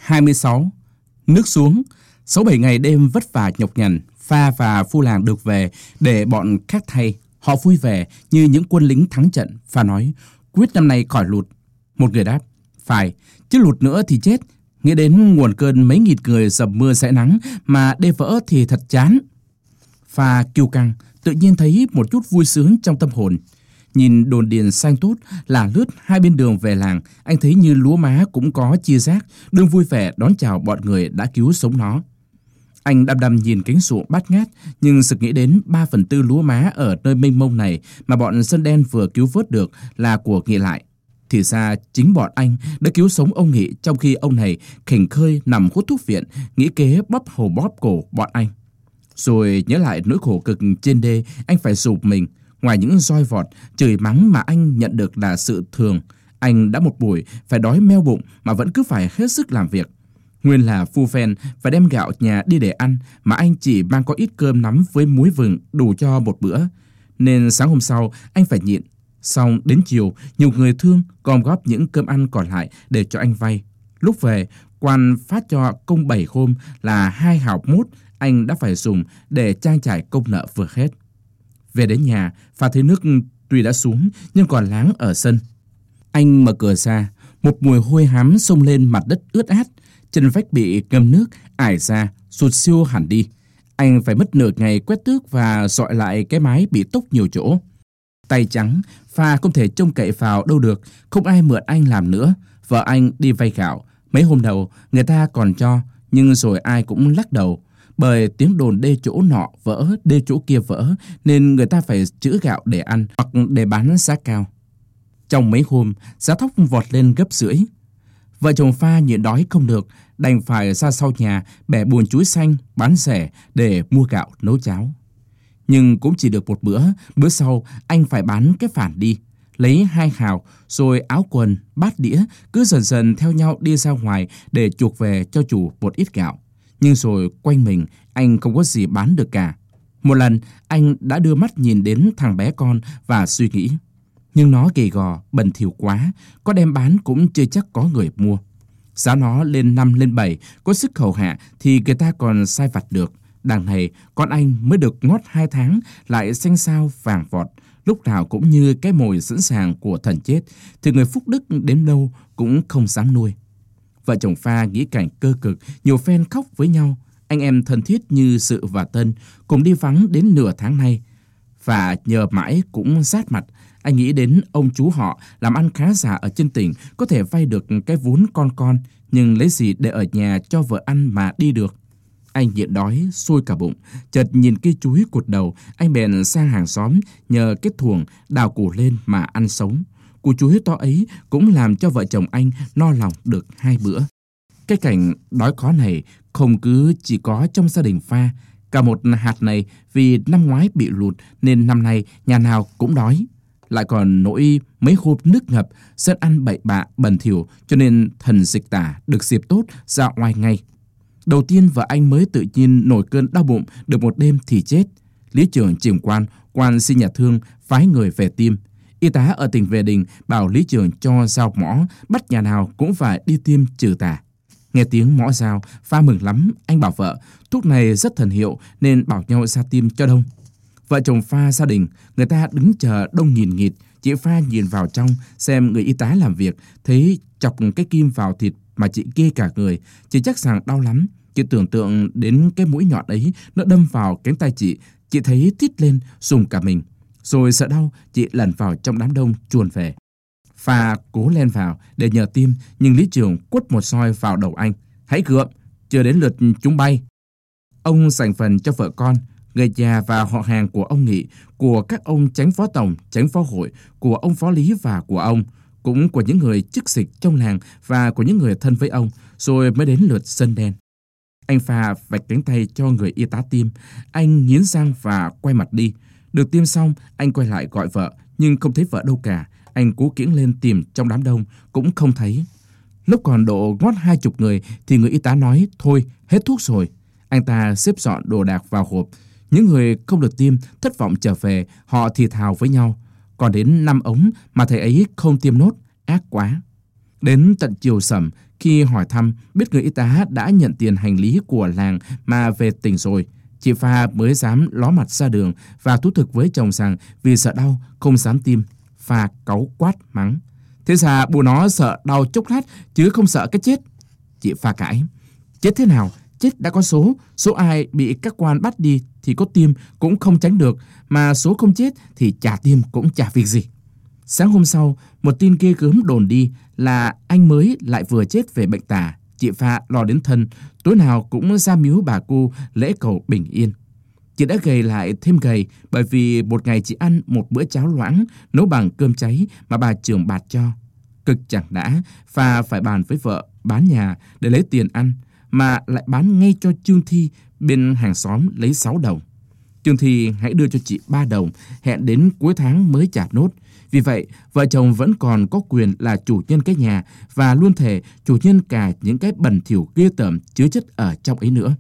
26. Nước xuống. 6-7 ngày đêm vất vả nhọc nhằn, Pha và phu làng được về để bọn khác thay. Họ vui vẻ như những quân lính thắng trận. Pha nói, quyết năm nay khỏi lụt. Một người đáp, phải, chứ lụt nữa thì chết. Nghĩ đến nguồn cơn mấy nghìn người dầm mưa sẽ nắng mà đê vỡ thì thật chán. Pha kiêu căng, tự nhiên thấy một chút vui sướng trong tâm hồn. Nhìn đồn điền xanh tốt là lướt hai bên đường về làng, anh thấy như lúa má cũng có chia rác, đương vui vẻ đón chào bọn người đã cứu sống nó. Anh đăm đăm nhìn cánh ruộng bát ngát, nhưng sực nghĩ đến 3/4 lúa má ở nơi mênh mông này mà bọn dân đen vừa cứu vớt được là của Nghị lại. Thì ra chính bọn anh đã cứu sống ông Nghị, trong khi ông này khỉnh khơi nằm hút thuốc viện, nghĩ kế bóp hầu bóp cổ bọn anh. Rồi nhớ lại nỗi khổ cực trên đê, anh phải sụp mình. Ngoài những roi vọt, chửi mắng mà anh nhận được là sự thường, anh đã một buổi phải đói meo bụng mà vẫn cứ phải hết sức làm việc. Nguyên là phu phen phải đem gạo nhà đi để ăn, mà anh chỉ mang có ít cơm nắm với muối vừng đủ cho một bữa. Nên sáng hôm sau anh phải nhịn. Xong đến chiều, nhiều người thương gom góp những cơm ăn còn lại để cho anh vay. Lúc về, quan phát cho công 7 hôm là 2 hào mốt anh đã phải dùng để trang trải công nợ vừa hết. Về đến nhà, Pha thấy nước tuy đã xuống nhưng còn láng ở sân. Anh mở cửa ra, một mùi hôi hám xông lên mặt đất ướt át, chân vách bị ngâm nước ải ra, sụt siêu hẳn đi. Anh phải mất nửa ngày quét tước và dọi lại cái mái bị tốc nhiều chỗ. Tay trắng, Pha không thể trông cậy vào đâu được, không ai mượn anh làm nữa. Vợ anh đi vay gạo, mấy hôm đầu người ta còn cho, nhưng rồi ai cũng lắc đầu. Bởi tiếng đồn đê chỗ nọ vỡ, đê chỗ kia vỡ, nên người ta phải trữ gạo để ăn hoặc để bán giá cao. Trong mấy hôm, giá thóc vọt lên gấp rưỡi. Vợ chồng Pha nhịn đói không được, đành phải ra sau nhà bẻ buồn chuối xanh bán rẻ để mua gạo nấu cháo. Nhưng cũng chỉ được một bữa sau anh phải bán cái phản đi, lấy 2 hào, rồi áo quần, bát đĩa cứ dần dần theo nhau đi ra ngoài để chuộc về cho chủ một ít gạo. Nhưng rồi quanh mình anh không có gì bán được cả. Một lần anh đã đưa mắt nhìn đến thằng bé con và suy nghĩ, nhưng nó gầy gò, bẩn thỉu quá, có đem bán cũng chưa chắc có người mua. Giá nó lên 5 lên 7, có sức hầu hạ thì người ta còn sai vặt được. Đằng này con anh mới được ngót 2 tháng lại xanh xao vàng vọt, lúc nào cũng như cái mồi sẵn sàng của thần chết, thì người phúc đức đến đâu cũng không dám nuôi. Vợ chồng Pha nghĩ cảnh cơ cực, nhiều phen khóc với nhau, anh em thân thiết như Sự và Tân, cùng đi vắng đến nửa tháng nay. Và nhờ mãi cũng rát mặt, anh nghĩ đến ông chú họ làm ăn khá giả ở trên tỉnh, có thể vay được cái vốn con, nhưng lấy gì để ở nhà cho vợ ăn mà đi được. Anh nhịn đói, sôi cả bụng, chợt nhìn cây chuối cụt đầu, anh bèn sang hàng xóm nhờ cái thuồng đào củ lên mà ăn sống. Củ chuối to ấy cũng làm cho vợ chồng anh no lòng được 2 bữa. Cái cảnh đói khó này không cứ chỉ có trong gia đình Pha. Cả một hạt này vì năm ngoái bị lụt nên năm nay nhà nào cũng đói. Lại còn nỗi mấy hôm nước ngập, dân ăn bậy bạ bẩn thỉu, cho nên thần dịch tả được dịp tốt ra oai ngay. Đầu tiên vợ anh mới tự nhiên nổi cơn đau bụng được một đêm thì chết. Lý trưởng Chiềm quan xin nhà thương phái người về tiêm. Y tá ở tỉnh Về Đình bảo lý trưởng cho dao mõ, bắt nhà nào cũng phải đi tiêm trừ tà. Nghe tiếng mõ dao, Pha mừng lắm, anh bảo vợ thuốc này rất thần hiệu nên bảo nhau ra tiêm cho đông. Vợ chồng Pha gia đình, người ta đứng chờ đông nghìn nghịt. Chị Pha nhìn vào trong xem người y tá làm việc, thấy chọc cái kim vào thịt mà chị ghê cả người. Chị chắc rằng đau lắm. Chị tưởng tượng đến cái mũi nhọn ấy nó đâm vào cánh tay chị thấy thít lên rùng cả mình. Rồi sợ đau, chị lẩn vào trong đám đông chuồn về. Pha cố len vào để nhờ tiêm, nhưng lý trưởng quất một roi vào đầu anh. Hãy gượng, chưa đến lượt chúng bay. Ông dành phần cho vợ con, người nhà và họ hàng của ông Nghị, của các ông chánh phó tổng, chánh phó hội, của ông phó lý và của ông, cũng của những người chức dịch trong làng và của những người thân với ông, rồi mới đến lượt dân đen. Anh Pha vạch cánh tay cho người y tá tiêm, anh nghiến răng và quay mặt đi. Được tiêm xong, anh quay lại gọi vợ, nhưng không thấy vợ đâu cả. Anh cố kiễng lên tìm trong đám đông, cũng không thấy. Lúc còn độ ngót 20 người thì người y tá nói, thôi, hết thuốc rồi. Anh ta xếp dọn đồ đạc vào hộp. Những người không được tiêm, thất vọng trở về, họ thì thào với nhau. Còn đến 5 ống mà thầy ấy không tiêm nốt, ác quá. Đến tận chiều sẩm, khi hỏi thăm, biết người y tá đã nhận tiền hành lý của làng mà về tỉnh rồi, chị Pha mới dám ló mặt ra đường và thú thực với chồng rằng vì sợ đau không dám tiêm. Pha cáu quát mắng: "Thế ra bố nó sợ đau chốc lát chứ không sợ cái chết." Chị Pha cãi: "Chết thế nào? Chết đã có số ai bị các quan bắt đi thì có tiêm cũng không tránh được, mà số không chết thì chả tiêm cũng chả việc gì." Sáng hôm sau, một tin ghê gớm đồn đi là anh mới lại vừa chết về bệnh tả. Chị Pha lo đến thân, tối nào cũng ra miếu bà cô lễ cầu bình yên. Chị đã gầy lại thêm gầy bởi vì một ngày chị ăn một bữa cháo loãng nấu bằng cơm cháy mà bà trưởng bạt cho. Cực chẳng đã, Pha phải bàn với vợ bán nhà để lấy tiền ăn, mà lại bán ngay cho Trương Thi bên hàng xóm lấy 6 đồng. Trương Thi hãy đưa cho chị 3 đồng, hẹn đến cuối tháng mới trả nốt. Vì vậy, vợ chồng vẫn còn có quyền là chủ nhân cái nhà và luôn thể chủ nhân cả những cái bẩn thỉu ghê tởm chứa chất ở trong ấy nữa.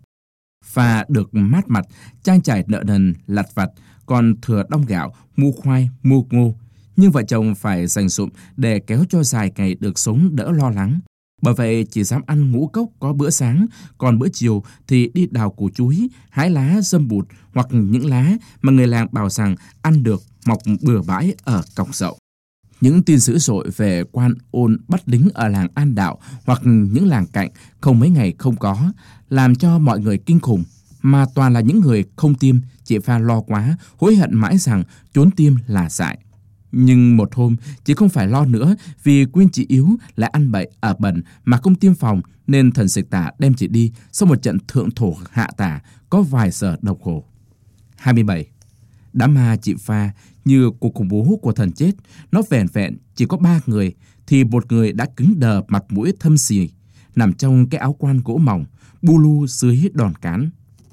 Pha được mát mặt, trang trải nợ nần lặt vặt, còn thừa đong gạo, mua khoai, mua ngô. Nhưng vợ chồng phải dành dụm để kéo cho dài ngày được sống đỡ lo lắng. Bởi vậy chỉ dám ăn ngũ cốc có bữa sáng, còn bữa chiều thì đi đào củ chuối, hái lá dâm bụt hoặc những lá mà người làng bảo rằng ăn được mọc bừa bãi ở cọc dậu. Những tin dữ dội về quan ôn bắt lính ở làng An Đạo hoặc những làng cạnh không mấy ngày không có, làm cho mọi người kinh khủng, mà toàn là những người không tiêm. Chị Pha lo quá, hối hận mãi rằng trốn tiêm là dại. Nhưng một hôm, chị không phải lo nữa vì quên chị yếu lại ăn bậy ở bẩn mà không tiêm phòng, nên thần dịch tả đem chị đi sau một trận thượng thổ hạ tả có vài giờ đau khổ. 27. Đám ma chị Pha như cuộc khủng bố của thần chết. Nó vẻn vẹn chỉ có 3 người, thì một người đã cứng đờ mặt mũi thâm xì, nằm trong cái áo quan gỗ mỏng, bu lu dưới đòn cán.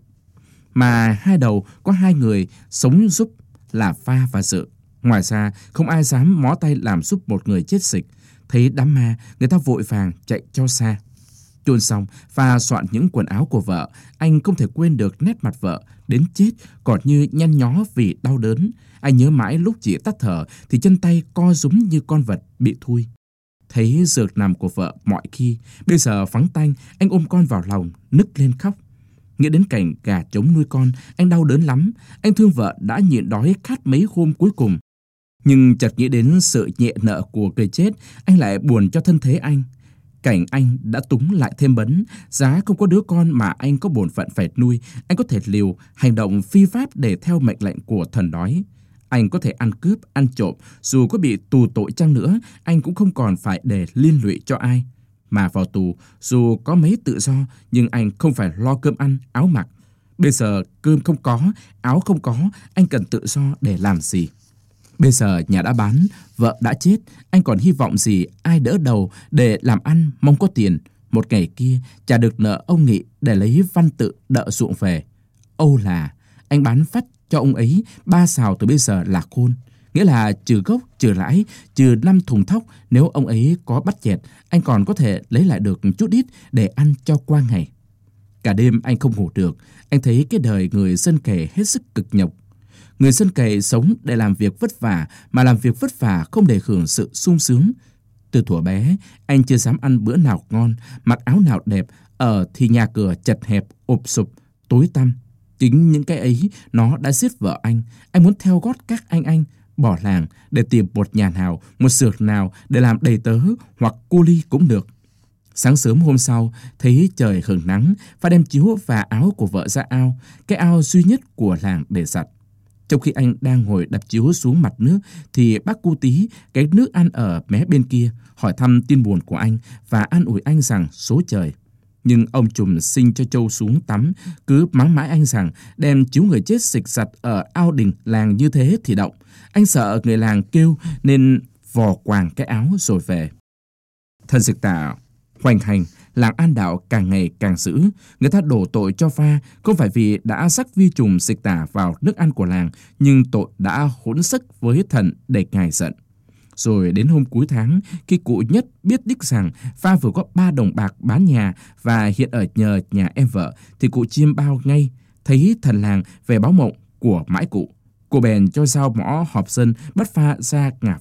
Mà hai đầu có 2 người sống giúp là Pha và Dự. Ngoài ra, không ai dám mó tay làm giúp một người chết xịch. Thấy đám ma, người ta vội vàng chạy cho xa. Chôn xong, Pha soạn những quần áo của vợ. Anh không thể quên được nét mặt vợ đến chết còn như nhăn nhó vì đau đớn. Anh nhớ mãi lúc chị tắt thở thì chân tay co rúm như con vật bị thui. Thấy dược nằm của vợ mọi khi, bây giờ vắng tanh, anh ôm con vào lòng, nức lên khóc. Nghĩ đến cảnh gà trống nuôi con, anh đau đớn lắm. Anh thương vợ đã nhịn đói khát mấy hôm cuối cùng. Nhưng chợt nghĩ đến sự nhẹ nợ của người chết, anh lại buồn cho thân thế anh. Cảnh anh đã túng lại thêm bấn, giá không có đứa con mà anh có bổn phận phải nuôi, anh có thể liều, hành động phi pháp để theo mệnh lệnh của thần đói. Anh có thể ăn cướp, ăn trộm, dù có bị tù tội chăng nữa, anh cũng không còn phải để liên lụy cho ai. Mà vào tù, dù có mấy tự do, nhưng anh không phải lo cơm ăn, áo mặc. Bây giờ cơm không có, áo không có, anh cần tự do để làm gì? Bây giờ nhà đã bán, vợ đã chết, anh còn hy vọng gì ai đỡ đầu để làm ăn mong có tiền. Một ngày kia trả được nợ ông Nghị để lấy văn tự đợ ruộng về. Âu là anh bán phát cho ông ấy 3 sào từ bây giờ là khôn. Nghĩa là trừ gốc, trừ lãi, trừ 5 thùng thóc, nếu ông ấy có bắt chẹt, anh còn có thể lấy lại được chút ít để ăn cho qua ngày. Cả đêm anh không ngủ được, anh thấy cái đời người dân kề hết sức cực nhọc. Người dân kề sống để làm việc vất vả, mà làm việc vất vả không để hưởng sự sung sướng. Từ thuở bé, anh chưa dám ăn bữa nào ngon, mặc áo nào đẹp, ở thì nhà cửa chật hẹp, ụp sụp, tối tăm. Chính những cái ấy nó đã giết vợ anh. Anh muốn theo gót các anh bỏ làng để tìm một nhà nào, một xưởng nào để làm đầy tớ hoặc cu li cũng được. Sáng sớm hôm sau, thấy trời hửng nắng, phải đem chiếu và áo của vợ ra ao, cái ao duy nhất của làng để giặt. Trong khi anh đang ngồi đập chiếu xuống mặt nước, thì bác cu Tí, cái nước ăn ở mé bên kia, hỏi thăm tin buồn của anh và an ủi anh rằng số trời. Nhưng ông trùm sinh cho trâu xuống tắm, cứ mắng mãi anh rằng đem chiếu người chết xịch giặt ở ao đình làng như thế thì động. Anh sợ người làng kêu nên vò quàng cái áo rồi về. Thần dịch tả hoành hành, làng An Đạo càng ngày càng dữ. Người ta đổ tội cho Pha không phải vì đã rắc vi trùng dịch tả vào nước ăn của làng, nhưng tội đã hỗn sức với thần để ngài giận. Rồi đến hôm cuối tháng, khi cụ Nhất biết đích rằng Pha vừa có 3 đồng bạc bán nhà và hiện ở nhờ nhà em vợ, thì cụ chiêm bao ngay, thấy thần làng về báo mộng của mãi cụ. Cụ bèn cho giao mõ họp dân bắt Pha ra ngả vạ.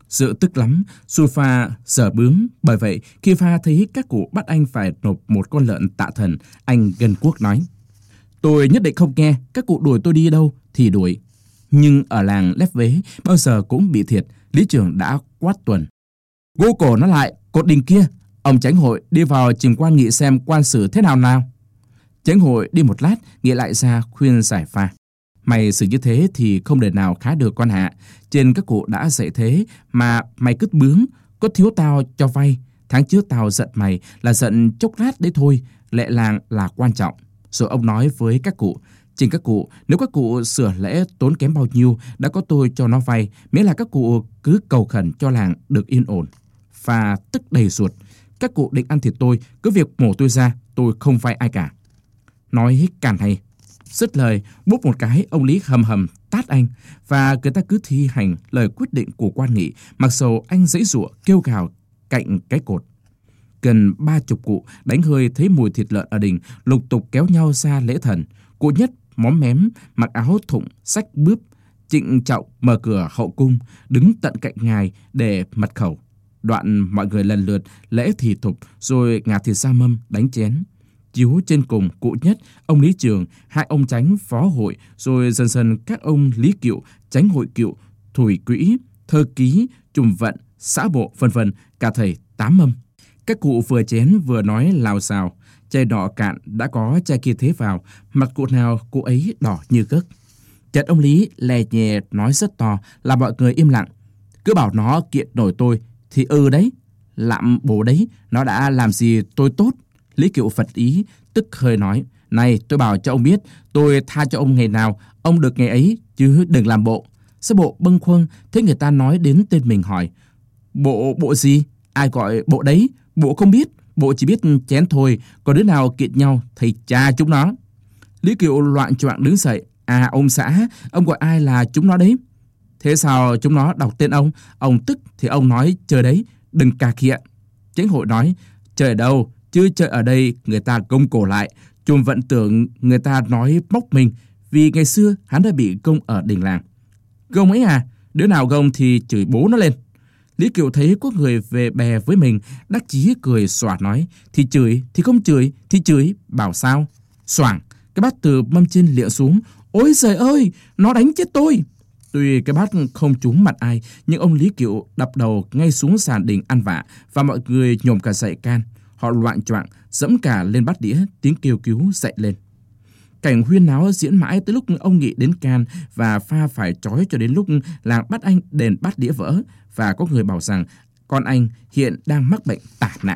Sự tức lắm, xui Pha sở bướng. Bởi vậy, khi Pha thấy các cụ bắt anh phải nộp một con lợn tạ thần, anh gân guốc nói: tôi nhất định không nghe, các cụ đuổi tôi đi đâu thì đuổi. Nhưng ở làng Lép Vế bao giờ cũng bị thiệt. Lý trưởng đã quát Tuần: gô cổ nó lại, cột đình kia. Ông chánh hội đi vào trình quan nghị xem quan xử thế nào nào. Chánh hội đi một lát, nghĩ lại ra khuyên giải Pha: mày xử như thế thì không đời nào khá được con hạ. Trên các cụ đã dạy thế mà mày cứ bướng, có thiếu tao cho vay. Tháng trước tao giận mày là giận chốc lát đấy thôi, lệ làng là quan trọng. Rồi ông nói với các cụ: trình các cụ, nếu các cụ sửa lễ tốn kém bao nhiêu, đã có tôi cho nó vay, miễn là các cụ cứ cầu khẩn cho làng được yên ổn. Pha tức đầy ruột: các cụ định ăn thịt tôi, cứ việc mổ tôi ra, tôi không vay ai cả. Nói càng hay. Dứt lời, búp một cái, ông Lý hầm hầm tát anh, và người ta cứ thi hành lời quyết định của quan nghị, mặc dầu anh giãy giụa kêu gào cạnh cái cột. Gần 30 cụ đánh hơi thấy mùi thịt lợn ở đình, lục tục kéo nhau ra lễ thần. Cụ Nhất móm mém, mặc áo thụng, xách bướp, trịnh trọng mở cửa hậu cung, đứng tận cạnh ngài để mật khẩu. Đoạn mọi người lần lượt lễ thì thục, rồi ngả thịt ra mâm đánh chén. Chiếu trên cùng cụ Nhất, ông Lý Trường, hai ông chánh phó hội, rồi dần dần các ông Lý Kiệu, chánh hội Kiệu, Thủy Quỹ, Thơ Ký, Trùm Vận, xã bộ, vân vân, cả thầy 8 mâm. Các cụ vừa chén vừa nói lào xào, chai đỏ cạn đã có chai kia thế vào, mặt cụ nào cụ ấy đỏ như gấc. Chợt ông Lý lè nhẹ nói rất to, làm mọi người im lặng. Cứ bảo nó kiện nổi tôi thì đấy, lạm bố đấy, nó đã làm gì tôi tốt. Lý Kiệu phật ý, tức hơi nói: này, tôi bảo cho ông biết, tôi tha cho ông ngày nào, ông được ngày ấy, chứ đừng làm bộ. Sao bộ bâng khuâng, thấy người ta nói đến tên mình hỏi: bộ gì? Ai gọi bộ đấy? Bộ không biết, bộ chỉ biết chén thôi, có đứa nào kiện nhau thì cha chúng nó. Lý Kiệu loạn choạng đứng dậy: à, ông xã, ông gọi ai là chúng nó đấy? Thế sao chúng nó đọc tên ông tức thì ông nói chơi đấy, đừng cà khịa. Chánh hội nói: chơi ở đâu, chứ chơi ở đây người ta gông cổ lại. Trùm Vận tưởng người ta nói móc mình, vì ngày xưa hắn đã bị gông ở đình làng. Gông ấy à? Đứa nào gông thì chửi bố nó lên. Lý Kiệu thấy có người về bè với mình, đắc chí cười xòa nói: thì chửi, thì không chửi, thì chửi, bảo sao? Xoảng, cái bát từ mâm trên liệng xuống. Ôi trời ơi, nó đánh chết tôi. Tuy cái bát không trúng mặt ai, nhưng ông Lý Kiệu đập đầu ngay xuống sàn đình ăn vạ, và mọi người nhổm cả dậy can. Họ loạn choạng dẫm cả lên bát đĩa, tiếng kêu cứu dậy lên. Cảnh huyên náo diễn mãi tới lúc ông Nghị đến can, và Pha phải trói cho đến lúc làng bắt anh đền bát đĩa vỡ, và có người bảo rằng con anh hiện đang mắc bệnh tả nặng.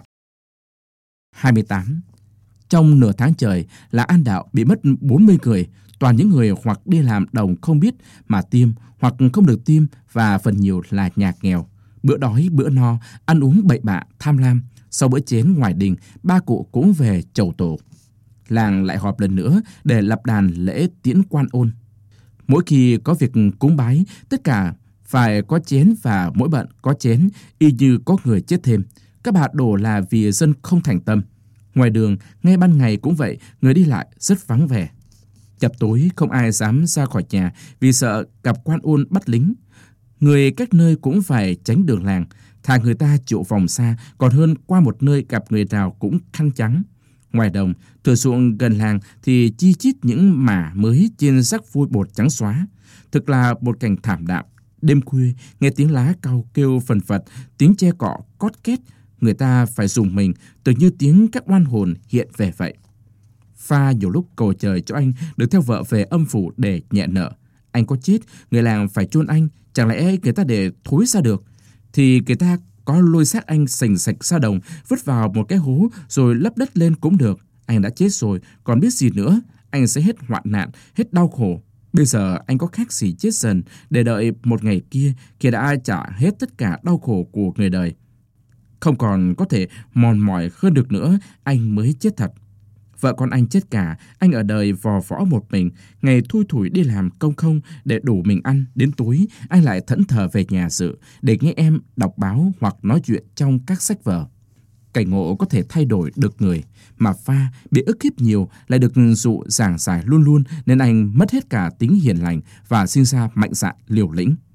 28. Trong nửa tháng trời, là An Đạo bị mất 40 người, toàn những người hoặc đi làm đồng không biết mà tiêm, hoặc không được tiêm, và phần nhiều là nhà nghèo. Bữa đói bữa no, ăn uống bậy bạ, tham lam. Sau bữa chén ngoài đình, ba cụ cũng về chầu tổ. Làng lại họp lần nữa để lập đàn lễ tiễn quan ôn. Mỗi khi có việc cúng bái, tất cả phải có chén, và mỗi bận có chén, y như có người chết thêm. Các bà đổ là vì dân không thành tâm. Ngoài đường, ngay ban ngày cũng vậy, người đi lại rất vắng vẻ. Chập tối không ai dám ra khỏi nhà vì sợ gặp quan ôn bắt lính. Người các nơi cũng phải tránh đường làng, thà người ta chịu vòng xa còn hơn qua một nơi gặp người nào cũng khăn trắng. Ngoài đồng, thửa ruộng gần làng thì chi chít những mả mới trên rắc vôi bột trắng xóa. Thực là một cảnh thảm đạm. Đêm khuya, nghe tiếng lá cau kêu phần phật, tiếng tre cọ cót két, người ta phải rùng mình, tưởng như tiếng các oan hồn hiện về vậy. Pha nhiều lúc cầu trời cho anh được theo vợ về âm phủ để nhẹ nợ. Anh có chết, người làng phải chôn anh, chẳng lẽ người ta để thối ra được? Thì người ta có lôi xác anh sành sạch ra đồng, vứt vào một cái hố rồi lấp đất lên cũng được. Anh đã chết rồi, còn biết gì nữa? Anh sẽ hết hoạn nạn, hết đau khổ. Bây giờ anh có khác gì chết dần, để đợi một ngày kia khi đã trả hết tất cả đau khổ của người đời. Không còn có thể mòn mỏi hơn được nữa, anh mới chết thật. Vợ con anh chết cả, anh ở đời vò võ một mình, ngày thui thủi đi làm công không để đủ mình ăn. Đến tối, anh lại thẫn thờ về nhà dự để nghe em đọc báo hoặc nói chuyện trong các sách vở. Cảnh ngộ có thể thay đổi được người, mà Pha bị ức hiếp nhiều lại được dụ giảng giải luôn luôn, nên anh mất hết cả tính hiền lành và sinh ra mạnh dạn liều lĩnh.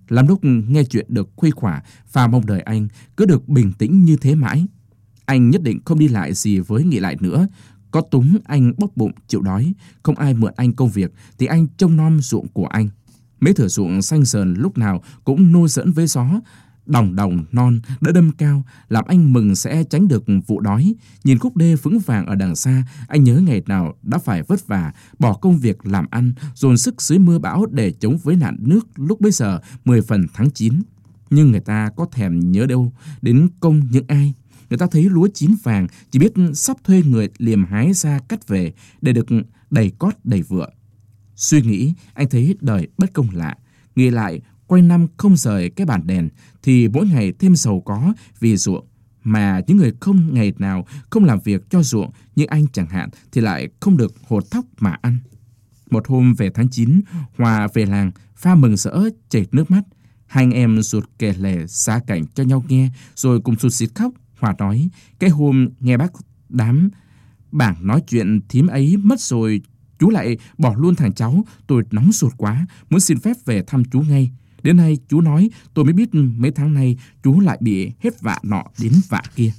Lắm lúc nghe chuyện được khuây khỏa, Pha mong đợi anh cứ được bình tĩnh như thế mãi. Anh nhất định không đi lại gì với Nghị Lại nữa. Có túng anh bóc bụng chịu đói, không ai mượn anh công việc thì anh trông nom ruộng của anh. Mấy thửa ruộng xanh sờn lúc nào cũng nô giỡn với gió, đồng đồng non đỡ đâm cao, làm anh mừng sẽ tránh được vụ đói. Nhìn khúc đê vững vàng ở đằng xa, anh nhớ ngày nào đã phải vất vả bỏ công việc làm ăn, dồn sức dưới mưa bão để chống với nạn nước lúc bấy giờ 10 phần tháng 9. Nhưng người ta có thèm nhớ đâu đến công những ai. Người ta thấy lúa chín vàng chỉ biết sắp thuê người liềm hái ra cắt về để được đầy cót đầy vựa. Suy nghĩ, anh thấy đời bất công lạ. Nghĩ lại, quanh năm không rời cái bàn đèn thì mỗi ngày thêm giàu có vì ruộng, mà những người không ngày nào không làm việc cho ruộng như anh chẳng hạn thì lại không được hột thóc mà ăn. Một hôm về tháng 9, Hòa về làng, Pha mừng rỡ chảy nước mắt. Hai anh em ruột kể lể xa cảnh cho nhau nghe, rồi cùng sụt sịt khóc. Hòa nói, cái hôm nghe bác đám bảng nói chuyện thím ấy mất rồi, chú lại bỏ luôn thằng cháu. Tôi nóng ruột quá, muốn xin phép về thăm chú ngay. Đến nay chú nói tôi mới biết mấy tháng nay chú lại bị hết vạ nọ đến vạ kia.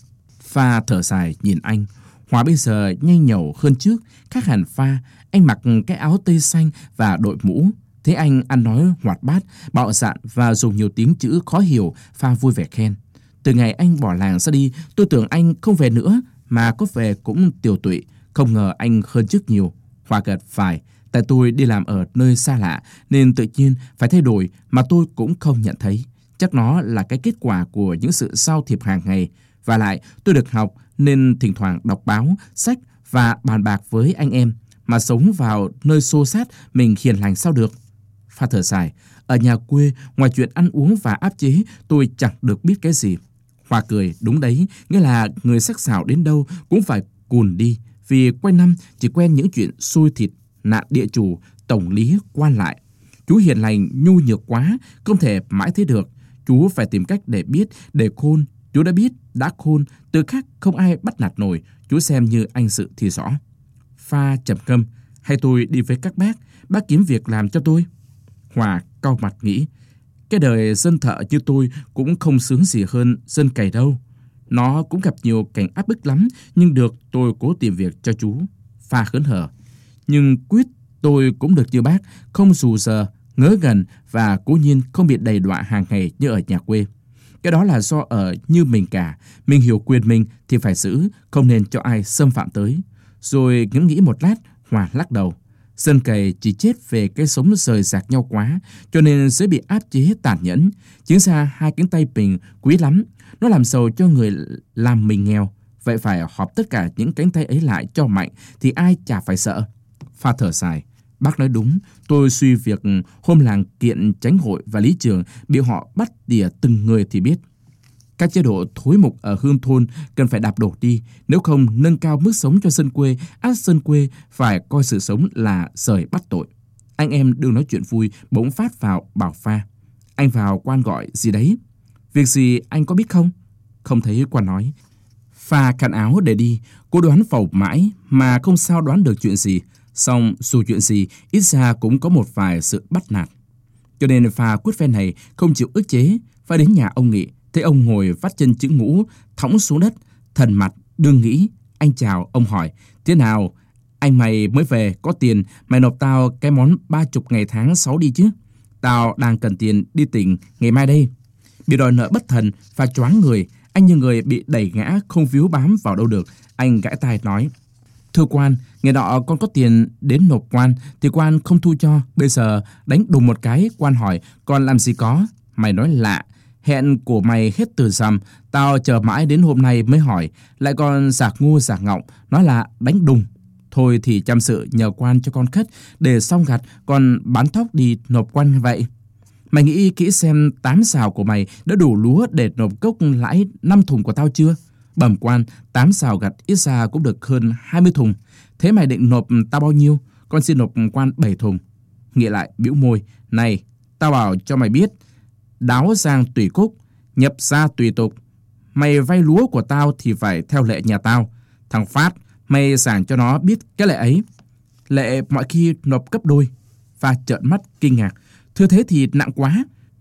Pha thở dài nhìn anh. Hòa bây giờ nhanh nhẩu hơn trước, khác hẳn Pha. Anh mặc cái áo tây xanh và đội mũ. Thấy anh ăn nói hoạt bát, bạo dạn và dùng nhiều tiếng chữ khó hiểu, Pha vui vẻ khen. Từ ngày anh bỏ làng ra đi, tôi tưởng anh không về nữa, mà có về cũng tiều tụy. Không ngờ anh hơn trước nhiều. Hòa gật phải. Tại tôi đi làm ở nơi xa lạ nên tự nhiên phải thay đổi mà tôi cũng không nhận thấy. Chắc nó là cái kết quả của những sự giao thiệp hàng ngày. Và lại tôi được học nên thỉnh thoảng đọc báo, sách và bàn bạc với anh em. Mà sống vào nơi xô xát mình hiền lành sao được. Pha thở dài. Ở nhà quê, ngoài chuyện ăn uống và áp chế, tôi chẳng được biết cái gì. Hòa cười. Đúng đấy, nghĩa là người sắc sảo đến đâu cũng phải cùn đi. Vì quanh năm chỉ quen những chuyện xôi thịt, nạn địa chủ, tổng lý, quan lại. Chú hiền lành nhu nhược quá, không thể mãi thế được. Chú phải tìm cách để biết, để khôn. Chú đã biết, đã khôn, từ khác không ai bắt nạt nổi. Chú xem như anh sự thì rõ. Pha trầm ngâm. Hay tôi đi với các bác kiếm việc làm cho tôi. Hòa cau mặt nghĩ. Cái đời dân thợ như tôi cũng không sướng gì hơn dân cày đâu. Nó cũng gặp nhiều cảnh áp bức lắm, nhưng được tôi cố tìm việc cho chú. Pha hớn hở. Nhưng quyết tôi cũng được như bác, không rù giờ, ngớ ngẩn và cố nhiên không bị đầy đọa hàng ngày như ở nhà quê. Cái đó là do ở như mình cả, mình hiểu quyền mình thì phải giữ, không nên cho ai xâm phạm tới. Rồi ngẫm nghĩ một lát, Hòa lắc đầu. Dân cày chỉ chết về cái sống rời rạc nhau quá, cho nên dễ bị áp chế tàn nhẫn. Chính ra hai cánh tay mình quý lắm, nó làm giàu cho người làm mình nghèo. Vậy phải họp tất cả những cánh tay ấy lại cho mạnh thì ai chả phải sợ. Pha thở dài. Bác nói đúng, tôi suy việc hôm làng kiện Chánh Hội và Lý Trường bị họ bắt tỉa từng người thì biết. Các chế độ thối mục ở hương thôn cần phải đạp đổ đi, nếu không nâng cao mức sống cho dân quê, ắt dân quê phải coi sự sống là rời bắt tội. Anh em đừng nói chuyện vui, bỗng phát vào bảo Pha. Anh vào quan gọi gì đấy? Việc gì anh có biết không? Không thấy quan nói. Pha khăn áo để đi, cô đoán phẩu mãi mà không sao đoán được chuyện gì. Xong dù chuyện gì, ít ra cũng có một vài sự bắt nạt. Cho nên Pha quyết phen này không chịu ức chế, phải đến nhà ông Nghị. Thấy ông ngồi vắt chân chữ ngũ, thõng xuống đất, thần mặt, đương nghĩ. Anh chào, ông hỏi, thế nào? Anh mày mới về, có tiền, mày nộp tao cái món 30 ngày tháng 6 đi chứ. Tao đang cần tiền đi tỉnh ngày mai đây. Bị đòi nợ bất thần, Pha choáng người. Anh như người bị đẩy ngã, không víu bám vào đâu được. Anh gãi tai nói, thưa quan, ngày nọ con có tiền đến nộp quan, thì quan không thu cho. Bây giờ đánh đùng một cái, quan hỏi, con làm gì có? Mày nói lạ. Hẹn của mày hết từ rằm, tao chờ mãi đến hôm nay mới hỏi, lại còn giả ngu giả ngọng, nói là đánh đùng. Thôi thì chăm sự nhờ quan cho con khất, để xong gặt, còn bán thóc đi nộp quan vậy. Mày nghĩ kỹ xem 8 sào của mày đã đủ lúa để nộp cốc lãi 5 thùng của tao chưa? Bẩm quan, 8 sào gặt ít ra cũng được hơn 20 thùng. Thế mày định nộp tao bao nhiêu? Con xin nộp quan 7 thùng. Nghĩ lại bĩu môi, này, tao bảo cho mày biết, đáo giang tùy cúc, nhập ra tùy tục. Mày vay lúa của tao thì phải theo lệ nhà tao. Thằng Phát, mày giảng cho nó biết cái lệ ấy. Lệ mọi khi nộp cấp đôi. Pha trợn mắt kinh ngạc. Thưa thế thì nặng quá.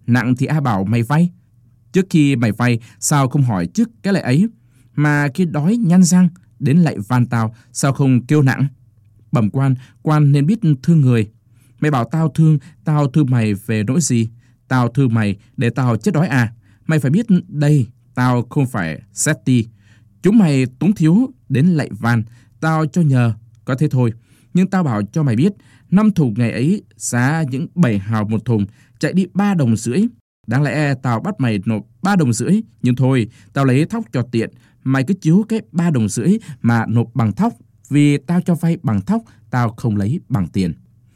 Nặng thì ai bảo mày vay? Trước khi mày vay, sao không hỏi trước cái lệ ấy? Mà khi đói nhăn răng, đến lạy van tao, sao không kêu nặng? Bẩm quan nên biết thương người. Mày bảo tao thương mày về nỗi gì? Tao thương mày để tao chết đói à? Mày phải biết đây, tao không phải Seti. Chúng mày túng thiếu đến lạy van, tao cho nhờ, có thế thôi. Nhưng tao bảo cho mày biết, 5 thùng ngày ấy giá những 7 hào một thùng, chạy đi 3 đồng rưỡi. Đáng lẽ tao bắt mày nộp 3 đồng rưỡi, nhưng thôi, tao lấy thóc cho tiện. Mày cứ chiếu cái 3 đồng rưỡi mà nộp bằng thóc, vì tao cho vay bằng thóc, tao không lấy bằng tiền.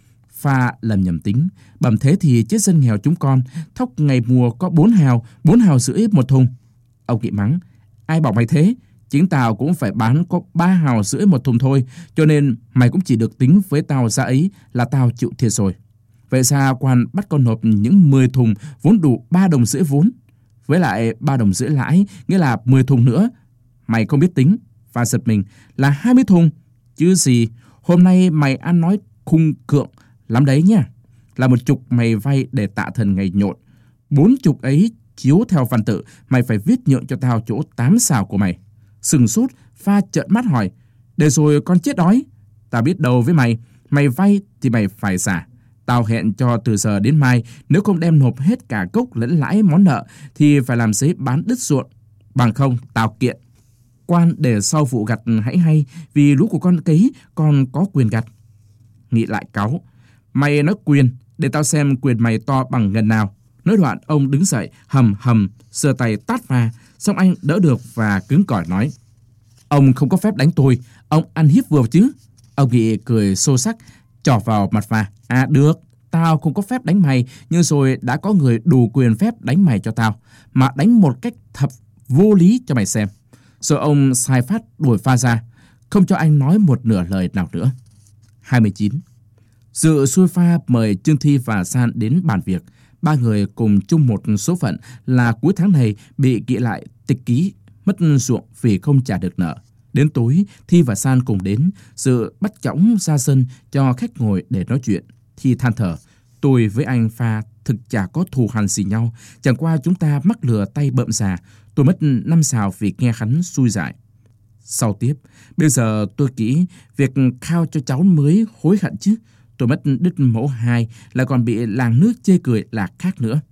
Pha lầm nhầm tính, bẩm thế thì chết dân nghèo chúng con, thóc ngày mùa có 4 hào rưỡi một thùng. Ông Nghị mắng, ai bảo mày thế? Chính tao cũng phải bán có 3 hào rưỡi một thùng thôi, cho nên mày cũng chỉ được tính với tao ra ấy là tao chịu thiệt rồi. Vậy sao quan bắt con nộp những 10 thùng vốn đủ 3 đồng rưỡi vốn, với lại 3 đồng rưỡi lãi, nghĩa là 10 thùng nữa. Mày không biết tính. Và giật mình, là 20 thùng. Chứ gì, hôm nay mày ăn nói khung cượng lắm đấy nha. Là 10 mày vay để tạ thần ngày nhộn. 40 ấy chiếu theo văn tự, mày phải viết nhượng cho tao chỗ 8 sào của mày. Sừng sốt, Pha trợn mắt hỏi, để rồi con chết đói. Tao biết đâu với mày, mày vay thì mày phải trả. Tao hẹn cho từ giờ đến mai, nếu không đem nộp hết cả gốc lẫn lãi món nợ thì phải làm giấy bán đứt ruộng. Bằng không, tao kiện. Quan để sau vụ gặt hãy hay, vì lúa của con cấy, con có quyền gặt. Nghị lại cáu, mày nói quyền, để tao xem quyền mày to bằng ngần nào. Nói đoạn, ông đứng dậy, hầm, giơ tay tát Pha, xong anh đỡ được và cứng cỏi nói, ông không có phép đánh tôi, ông ăn hiếp vừa chứ. Ông Nghị cười xô sắc, trỏ vào mặt Pha, à được, tao không có phép đánh mày, nhưng rồi đã có người đủ quyền phép đánh mày cho tao, mà đánh một cách thật vô lý cho mày xem. Rồi ông sai phát đuổi Pha ra, không cho anh nói một nửa lời nào nữa. 29. Dự xuôi Pha mời Trương Thi và San đến bàn việc. Ba người cùng chung một số phận là cuối tháng này bị kỵ lại tịch ký, mất ruộng vì không trả được nợ. Đến tối, Thi và San cùng đến, Dự bắt chõng ra sân cho khách ngồi để nói chuyện. Thi than thở, tôi với anh Pha thực chả có thù hằn gì nhau, chẳng qua chúng ta mắc lừa tay bợm già. Tôi mất 5 sào vì nghe hắn xui dại. Sau tiếp, bây giờ tôi kỹ việc khao cho cháu mới hối hận chứ. Tôi mất đứt mẫu 2 là còn bị làng nước chê cười là khác nữa.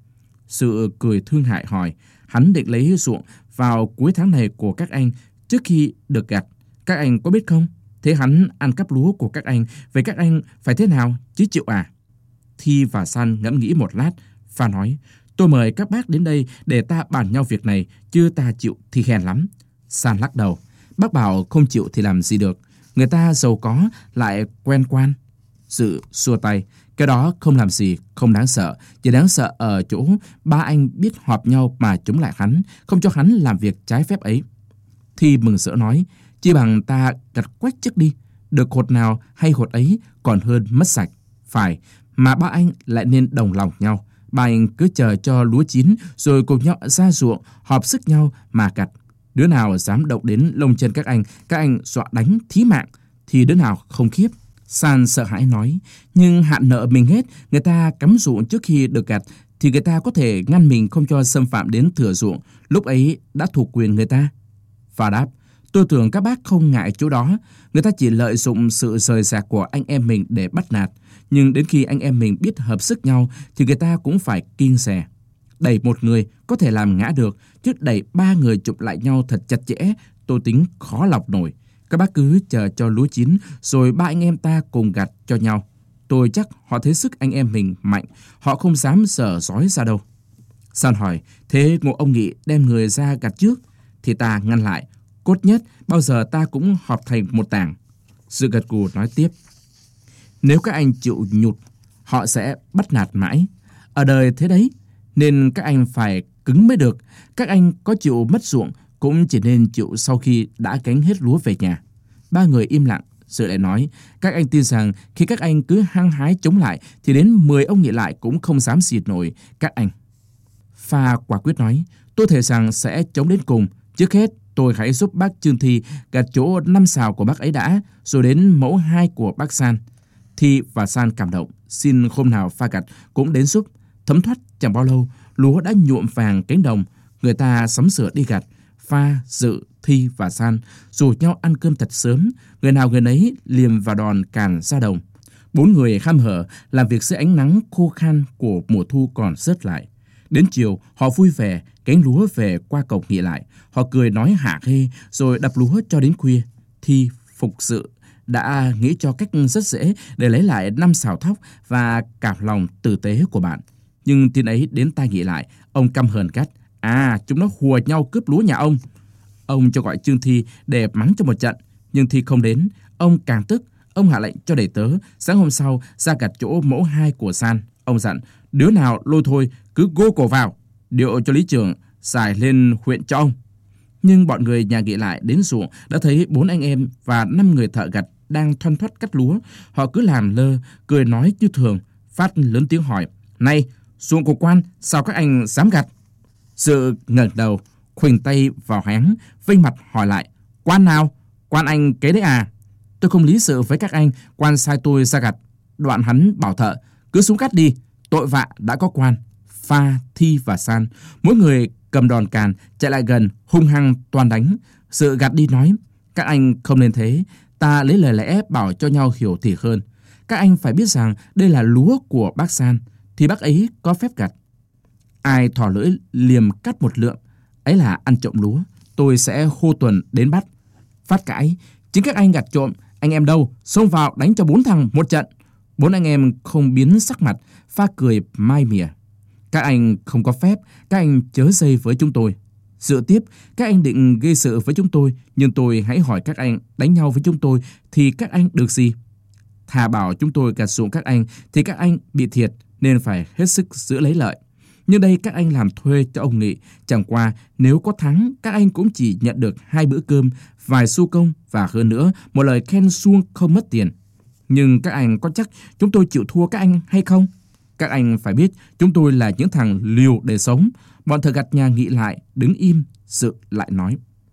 Sự cười thương hại hỏi, hắn định lấy ruộng vào cuối tháng này của các anh trước khi được gặt. Các anh có biết không? Thế hắn ăn cắp lúa của các anh, vậy các anh phải thế nào chứ chịu à? Thi và San ngẫm nghĩ một lát, Pha nói, tôi mời các bác đến đây để ta bàn nhau việc này, chứ ta chịu thì hèn lắm. San lắc đầu, bác bảo không chịu thì làm gì được, người ta giàu có lại quen quan. Dự xua tay, cái đó không làm gì, không đáng sợ, chỉ đáng sợ ở chỗ ba anh biết họp nhau mà chống lại hắn, không cho hắn làm việc trái phép ấy. Thi mừng rỡ nói, chi bằng ta gặt quách trước đi, được hột nào hay hột ấy còn hơn mất sạch. Phải, mà ba anh lại nên đồng lòng nhau. Ba anh cứ chờ cho lúa chín rồi cùng nhau ra ruộng, họp sức nhau mà gặt. Đứa nào dám động đến lông chân các anh dọa đánh thí mạng, thì đứa nào không khiếp. San sợ hãi nói, nhưng hạn nợ mình hết, người ta cắm ruộng trước khi được gặt, thì người ta có thể ngăn mình không cho xâm phạm đến thửa ruộng, lúc ấy đã thuộc quyền người ta. Và đáp, tôi tưởng các bác không ngại chỗ đó, người ta chỉ lợi dụng sự rời rạc của anh em mình để bắt nạt, nhưng đến khi anh em mình biết hợp sức nhau thì người ta cũng phải kiêng dè. Đẩy một người có thể làm ngã được, chứ đẩy 3 người chụp lại nhau thật chặt chẽ, tôi tính khó lọc nổi. Các bác cứ chờ cho lúa chín rồi ba anh em ta cùng gặt cho nhau. Tôi chắc họ thấy sức anh em mình mạnh, họ không dám giở dói ra đâu. San hỏi, thế ngộ ông Nghị đem người ra gặt trước? Thì ta ngăn lại, cốt nhất bao giờ ta cũng họp thành một tảng. Dự gật gù nói tiếp, nếu các anh chịu nhụt, họ sẽ bắt nạt mãi. Ở đời thế đấy, nên các anh phải cứng mới được. Các anh có chịu mất ruộng cũng chỉ nên chịu sau khi đã gánh hết lúa về nhà. Ba người im lặng, rồi lại nói, các anh tin rằng khi các anh cứ hăng hái chống lại thì đến 10 ông Nghị lại cũng không dám xịt nổi các anh. Pha quả quyết nói, tôi thề rằng sẽ chống đến cùng. Trước hết tôi hãy giúp bác Trương Thi gặt chỗ 5 sào của bác ấy đã, rồi đến mẫu 2 của bác San. Thi và San cảm động, xin hôm nào Pha gặt cũng đến giúp. Thấm thoát chẳng bao lâu, lúa đã nhuộm vàng cánh đồng, người ta sắm sửa đi gặt. Pha, Dự, Thi và San rủ nhau ăn cơm thật sớm, người nào người nấy liềm vào đòn càn ra đồng. 4 người hăm hở làm việc dưới ánh nắng khô khan của mùa thu còn rớt lại. Đến chiều, họ vui vẻ, gánh lúa về qua cổng nghỉ lại. Họ cười nói hả hê rồi đập lúa cho đến khuya. Thi, Phục, Dự đã nghĩ cho cách rất dễ để lấy lại 5 sào thóc và cảm lòng tử tế của bạn. Nhưng tin ấy đến tai Nghị lại, ông căm hờn gắt. Chúng nó hùa nhau cướp lúa nhà ông. Ông cho gọi Trương Thi để mắng cho một trận, nhưng Thi không đến. Ông càng tức, ông hạ lệnh cho đầy tớ sáng hôm sau ra gặt chỗ mẫu 2 của San. Ông dặn, đứa nào lôi thôi cứ gô cổ vào, điệu cho lý trưởng xài lên huyện cho ông. Nhưng bọn người nhà Nghị lại đến ruộng đã thấy 4 anh em và 5 người thợ gặt đang thoăn thoắt cắt lúa. Họ cứ làm lơ, cười nói như thường. Phát lớn tiếng hỏi, này, ruộng của quan, sao các anh dám gặt? Dự ngẩng đầu, khuỳnh tay vào háng, vênh mặt hỏi lại, quan nào? Quan anh kế đấy à? Tôi không lý sự với các anh, quan sai tôi ra gặt. Đoạn hắn bảo thợ, cứ xuống cắt đi, tội vạ đã có quan. Pha, Thi và San, mỗi người cầm đòn càn chạy lại gần, hung hăng toan đánh. Dự gạt đi nói, các anh không nên thế, ta lấy lời lẽ bảo cho nhau hiểu thì hơn. Các anh phải biết rằng đây là lúa của bác San, thì bác ấy có phép gặt. Ai thò lưỡi liềm cắt một lượng, ấy là ăn trộm lúa, tôi sẽ hô tuần đến bắt. Phát cãi, chính các anh gặt trộm, anh em đâu, xông vào đánh cho 4 thằng một trận. 4 anh em không biến sắc mặt, Pha cười mai mỉa. Các anh không có phép, các anh chớ dây với chúng tôi. Dự tiếp, các anh định gây sự với chúng tôi, nhưng tôi hãy hỏi các anh đánh nhau với chúng tôi thì các anh được gì? Thà bảo chúng tôi gặt ruộng các anh thì các anh bị thiệt nên phải hết sức giữ lấy lợi. Nhưng đây các anh làm thuê cho ông Nghị, chẳng qua nếu có thắng các anh cũng chỉ nhận được 2 bữa cơm, vài xu công và hơn nữa một lời khen suông không mất tiền. Nhưng các anh có chắc chúng tôi chịu thua các anh hay không? Các anh phải biết chúng tôi là những thằng liều để sống. Bọn thợ gặt nhà Nghị lại đứng im, Dự lại nói,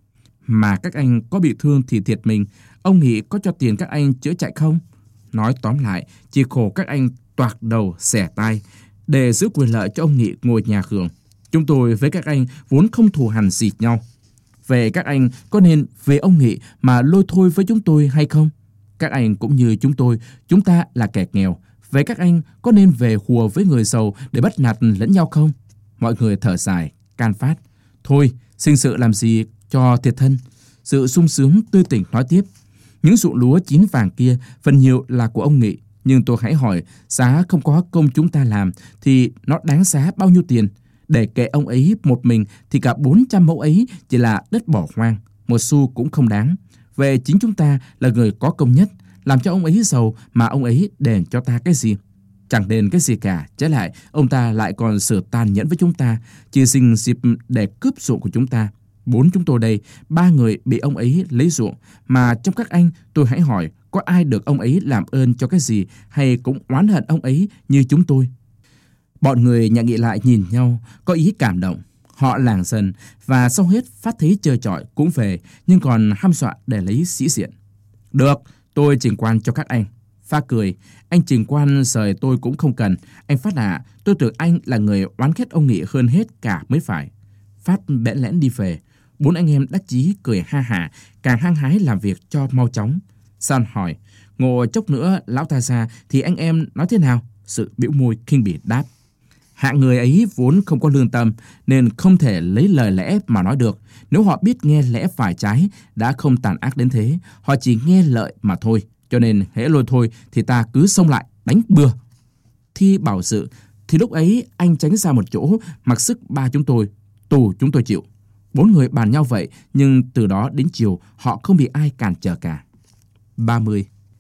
mà các anh có bị thương thì thiệt mình, ông Nghị có cho tiền các anh chữa chạy không? Nói tóm lại, chỉ khổ các anh toạc đầu xẻ tai để giữ quyền lợi cho ông Nghị ngồi nhà hưởng. Chúng tôi với các anh vốn không thù hằn gì nhau. Về các anh có nên về ông Nghị mà lôi thôi với chúng tôi hay không? Các anh cũng như chúng ta là kẻ nghèo. Vậy các anh có nên về hùa với người giàu để bắt nạt lẫn nhau không? Mọi người thở dài, can Phát. Thôi, sinh sự làm gì cho thiệt thân. Sự sung sướng tươi tỉnh nói tiếp. Những ruộng lúa chín vàng kia phần nhiều là của ông Nghị. Nhưng tôi hãy hỏi, giá không có công chúng ta làm thì nó đáng giá bao nhiêu tiền? Để kệ ông ấy một mình thì cả 400 mẫu ấy chỉ là đất bỏ hoang, một xu cũng không đáng. Về chính chúng ta là người có công nhất, làm cho ông ấy giàu mà ông ấy đền cho ta cái gì? Chẳng đền cái gì cả, trái lại ông ta lại còn xử tàn nhẫn với chúng ta, chỉ xin dịp để cướp ruộng của chúng ta. 4 chúng tôi đây, 3 người bị ông ấy lấy ruộng, mà trong các anh tôi hãy hỏi có ai được ông ấy làm ơn cho cái gì hay cũng oán hận ông ấy như chúng tôi? Bọn người nhà Nghị lại nhìn nhau, có ý cảm động. Họ làng dần và sau hết Phát thấy trơ trọi cũng về, nhưng còn hăm dọa để lấy sĩ diện. Được, tôi trình quan cho các anh. Pha cười, anh trình quan rời tôi cũng không cần. Anh Phát à, tôi tưởng anh là người oán ghét ông Nghị hơn hết cả mới phải. Phát bẽn lẽn đi về. 4 anh em đắc chí cười ha hả, càng hăng hái làm việc cho mau chóng. San hỏi, ngồi chốc nữa lão ta ra thì anh em nói thế nào? Sự bĩu môi khinh bỉ đáp, hạng người ấy vốn không có lương tâm nên không thể lấy lời lẽ mà nói được. Nếu họ biết nghe lẽ phải trái đã không tàn ác đến thế, họ chỉ nghe lợi mà thôi. Cho nên hễ lôi thôi thì ta cứ xông lại đánh bừa. Thi bảo Dự, thì lúc ấy anh tránh ra một chỗ, mặc sức 3 chúng tôi, tù chúng tôi chịu. 4 người bàn nhau vậy, nhưng từ đó đến chiều họ không bị ai cản trở cả. 30.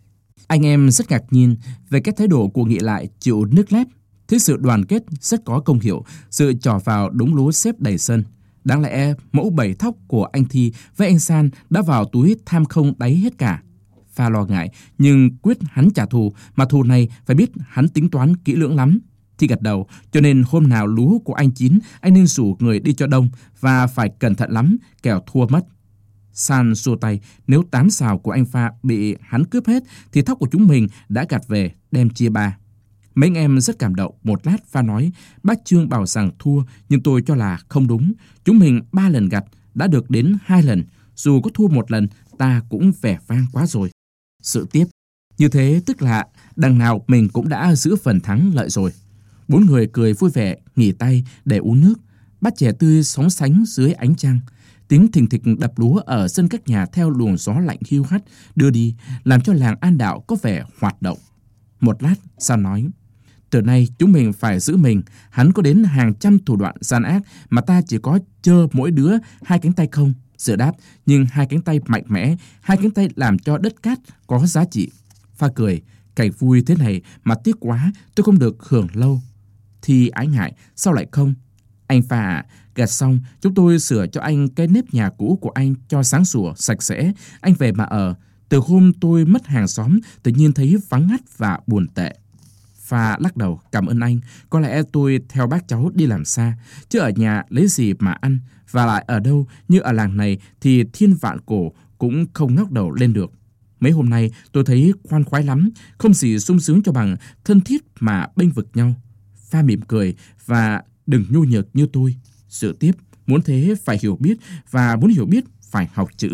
Anh em rất ngạc nhiên về cái thái độ của Nghị lại chịu nước lép. Thế sự đoàn kết rất có công hiệu, sự trỏ vào đống lúa xếp đầy sân. Đáng lẽ mẫu 7 thóc của anh Thi với anh San đã vào túi tham không đáy hết cả. Pha lo ngại, nhưng quyết hắn trả thù, mà thù này phải biết hắn tính toán kỹ lưỡng lắm. Thi gật đầu, cho nên hôm nào lúa của anh chín, anh nên rủ người đi cho đông và phải cẩn thận lắm, kẻo thua mất. San xua tay, nếu 8 sào của anh Pha bị hắn cướp hết thì thóc của chúng mình đã gặt về đem chia 3. Mấy anh em rất cảm động. Một lát Pha nói, bác Trương bảo rằng thua, nhưng tôi cho là không đúng. Chúng mình 3 lần gặt, đã được đến 2 lần. Dù có thua 1 lần, ta cũng vẻ vang quá rồi. Sự tiếp. Như thế tức là đằng nào mình cũng đã giữ phần thắng lợi rồi. 4 người cười vui vẻ, nghỉ tay để uống nước. Bát chè tươi sóng sánh dưới ánh trăng. Tiếng thình thịch đập lúa ở sân các nhà theo luồng gió lạnh hiu hắt đưa đi, làm cho làng An Đạo có vẻ hoạt động. Một lát, Sam nói, từ nay chúng mình phải giữ mình. Hắn có đến hàng trăm thủ đoạn gian ác, mà ta chỉ có chơ mỗi đứa 2 cánh tay không. Sự đáp, nhưng 2 cánh tay mạnh mẽ, 2 cánh tay làm cho đất cát có giá trị. Pha cười, cảnh vui thế này mà tiếc quá, tôi không được hưởng lâu. Thì ái ngại, sao lại không? Anh Pha à, gặt xong, chúng tôi sửa cho anh cái nếp nhà cũ của anh cho sáng sủa, sạch sẽ. Anh về mà ở. Từ hôm tôi mất hàng xóm, tự nhiên thấy vắng ngắt và buồn tệ. Pha lắc đầu, cảm ơn anh. Có lẽ tôi theo bác cháu đi làm xa, chứ ở nhà lấy gì mà ăn. Và lại ở đâu, như ở làng này thì thiên vạn cổ cũng không ngóc đầu lên được. Mấy hôm nay tôi thấy khoan khoái lắm, không gì sung sướng cho bằng thân thiết mà bênh vực nhau. Pha mỉm cười và đừng nhu nhược như tôi. Sự tiếp, muốn thế phải hiểu biết, và muốn hiểu biết phải học chữ.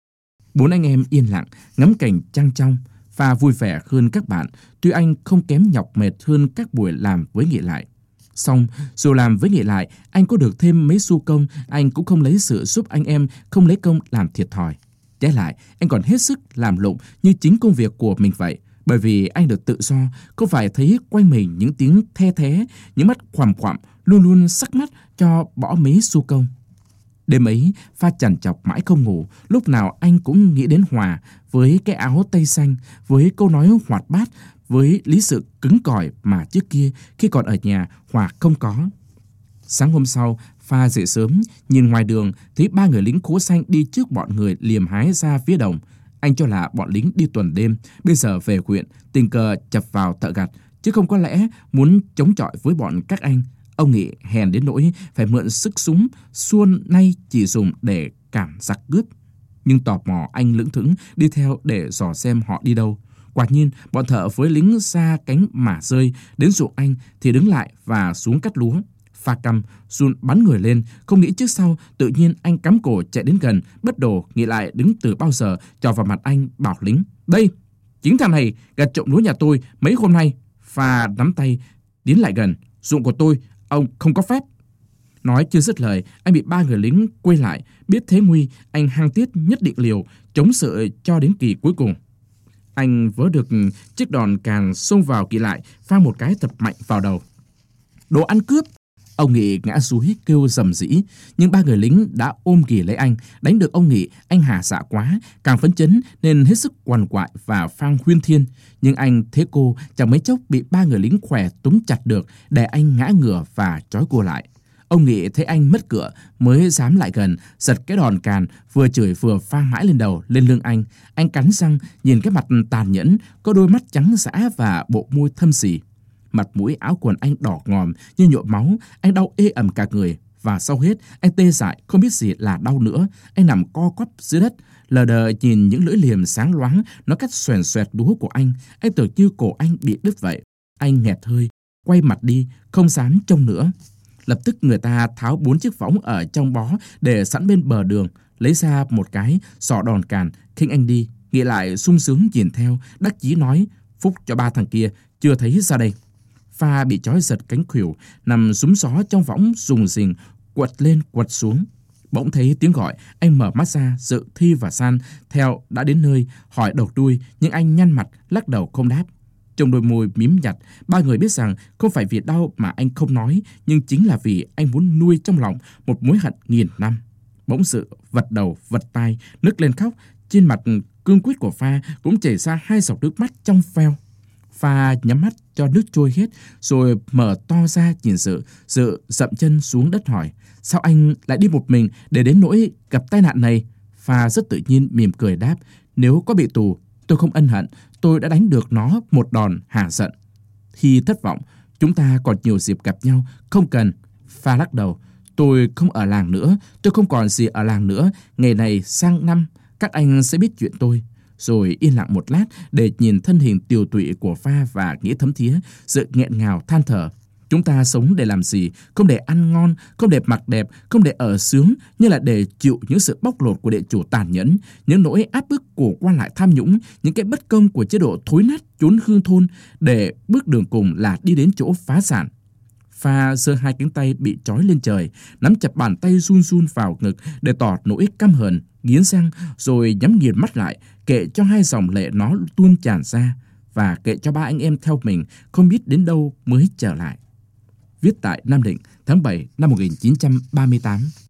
4 anh em yên lặng, ngắm cảnh trăng trong. Pha vui vẻ hơn các bạn, tuy anh không kém nhọc mệt hơn các buổi làm với Nghị Lại. Xong, dù làm với Nghị Lại, anh có được thêm mấy xu công, anh cũng không lấy sự giúp anh em, không lấy công làm thiệt thòi. Trái lại, anh còn hết sức làm lụng như chính công việc của mình vậy, bởi vì anh được tự do, không phải thấy quanh mình những tiếng the thé, những mắt khoằm khoằm, luôn luôn sắc mắt cho bỏ mấy xu công. Đêm ấy, Pha chằn chọc mãi không ngủ, lúc nào anh cũng nghĩ đến Hòa, với cái áo tây xanh, với câu nói hoạt bát, với lý sự cứng cỏi mà trước kia khi còn ở nhà Hòa không có. Sáng hôm sau, Pha dậy sớm, nhìn ngoài đường thấy 3 người lính khố xanh đi trước bọn người liềm hái ra phía đồng. Anh cho là bọn lính đi tuần đêm, bây giờ về huyện, tình cờ chập vào thợ gặt, chứ không có lẽ muốn chống chọi với bọn các anh. Ông Nghị hèn đến nỗi phải mượn sức súng, xuôn nay chỉ dùng để cản giặc cướp. Nhưng tò mò anh lững thững đi theo để dò xem họ đi đâu. Quả nhiên, bọn thợ với lính ra cánh mả rơi, đến ruộng anh thì đứng lại và xuống cắt lúa. Pha căm, run bắn người lên, không nghĩ trước sau, tự nhiên anh cắm cổ chạy đến gần, bất đồ, Nghị Lại đứng từ bao giờ, chò vào mặt anh, bảo lính. Đây, chính thằng này gặt trộm lúa nhà tôi mấy hôm nay. Pha nắm tay, tiến lại gần. Ruộng của tôi, ông không có phép. Nói chưa dứt lời, anh bị 3 người lính quay lại. Biết thế nguy, anh hăng tiết nhất định liều, chống sự cho đến kỳ cuối cùng. Anh vớ được chiếc đòn càn xông vào Nghị Lại, phang một cái thật mạnh vào đầu. Đồ ăn cướp! Ông Nghị ngã xuống kêu rầm rĩ, nhưng 3 người lính đã ôm ghì lấy anh. Đánh được ông Nghị, anh hả dạ quá, càng phấn chấn nên hết sức quằn quại và phang huyên thiên. Nhưng anh thế cô chẳng mấy chốc bị 3 người lính khỏe túm chặt được, để anh ngã ngửa và trói cô lại. Ông Nghị thấy anh mất cửa mới dám lại gần, giật cái đòn càn, vừa chửi vừa phang mãi lên đầu, lên lưng anh. Anh cắn răng nhìn cái mặt tàn nhẫn, có đôi mắt trắng dã và bộ môi thâm sỉ. Mặt mũi áo quần anh đỏ ngòm như nhuộm máu, anh đau ê ẩm cả người. Và sau hết, anh tê dại, không biết gì là đau nữa. Anh nằm co quắp dưới đất, lờ đờ nhìn những lưỡi liềm sáng loáng, nó cắt xoèn xoẹt lúa của anh. Anh tưởng như cổ anh bị đứt vậy. Anh nghẹt hơi, quay mặt đi, không dám trông nữa. Lập tức người ta tháo 4 chiếc võng ở trong bó để sẵn bên bờ đường, lấy ra một cái, xỏ đòn càn, khinh anh đi. Nghị Lại sung sướng nhìn theo, đắc chí nói, phúc cho 3 thằng kia, chưa thấy ra đây. Pha bị trói giật cánh khuỷu, nằm súm xó trong võng rùng rình, quật lên quật xuống. Bỗng thấy tiếng gọi, anh mở mắt ra, Dự, Thi và San theo đã đến nơi, hỏi đầu đuôi, nhưng anh nhăn mặt, lắc đầu không đáp. Trong đôi môi mím nhặt, 3 người biết rằng không phải vì đau mà anh không nói, nhưng chính là vì anh muốn nuôi trong lòng một mối hận nghìn năm. Bỗng Dự vật đầu, vật tai, nức lên khóc, trên mặt cương quyết của Pha cũng chảy ra 2 giọt nước mắt trong veo. Pha nhắm mắt cho nước trôi hết, rồi mở to ra nhìn Dự. Dự dậm chân xuống đất hỏi, sao anh lại đi một mình để đến nỗi gặp tai nạn này? Pha rất tự nhiên mỉm cười đáp, nếu có bị tù, tôi không ân hận, tôi đã đánh được nó một đòn hả giận. Khi thất vọng, chúng ta còn nhiều dịp gặp nhau, không cần. Pha lắc đầu, tôi không ở làng nữa, tôi không còn gì ở làng nữa, ngày này sang năm, các anh sẽ biết chuyện tôi. rồi yên lặng một lát để nhìn thân hình tiều tụy của Pha và nghĩ thấm thía sự nghẹn ngào than thở. Chúng ta sống để làm gì? Không để ăn ngon, không để mặc đẹp, không để ở sướng, như là để chịu những sự bóc lột của địa chủ tàn nhẫn, những nỗi áp bức của quan lại tham nhũng, những cái bất công của chế độ thối nát chốn hương thôn, để bước đường cùng là đi đến chỗ phá sản. Pha giơ hai cánh tay bị trói lên trời, nắm chặt bàn tay run run vào ngực để tỏ nỗi căm hờn, nghiến răng, rồi nhắm nghiền mắt lại, kệ cho hai dòng lệ nó tuôn tràn ra, và kệ cho ba anh em theo mình không biết đến đâu mới trở lại. Viết tại Nam Định, tháng 7 năm 1938.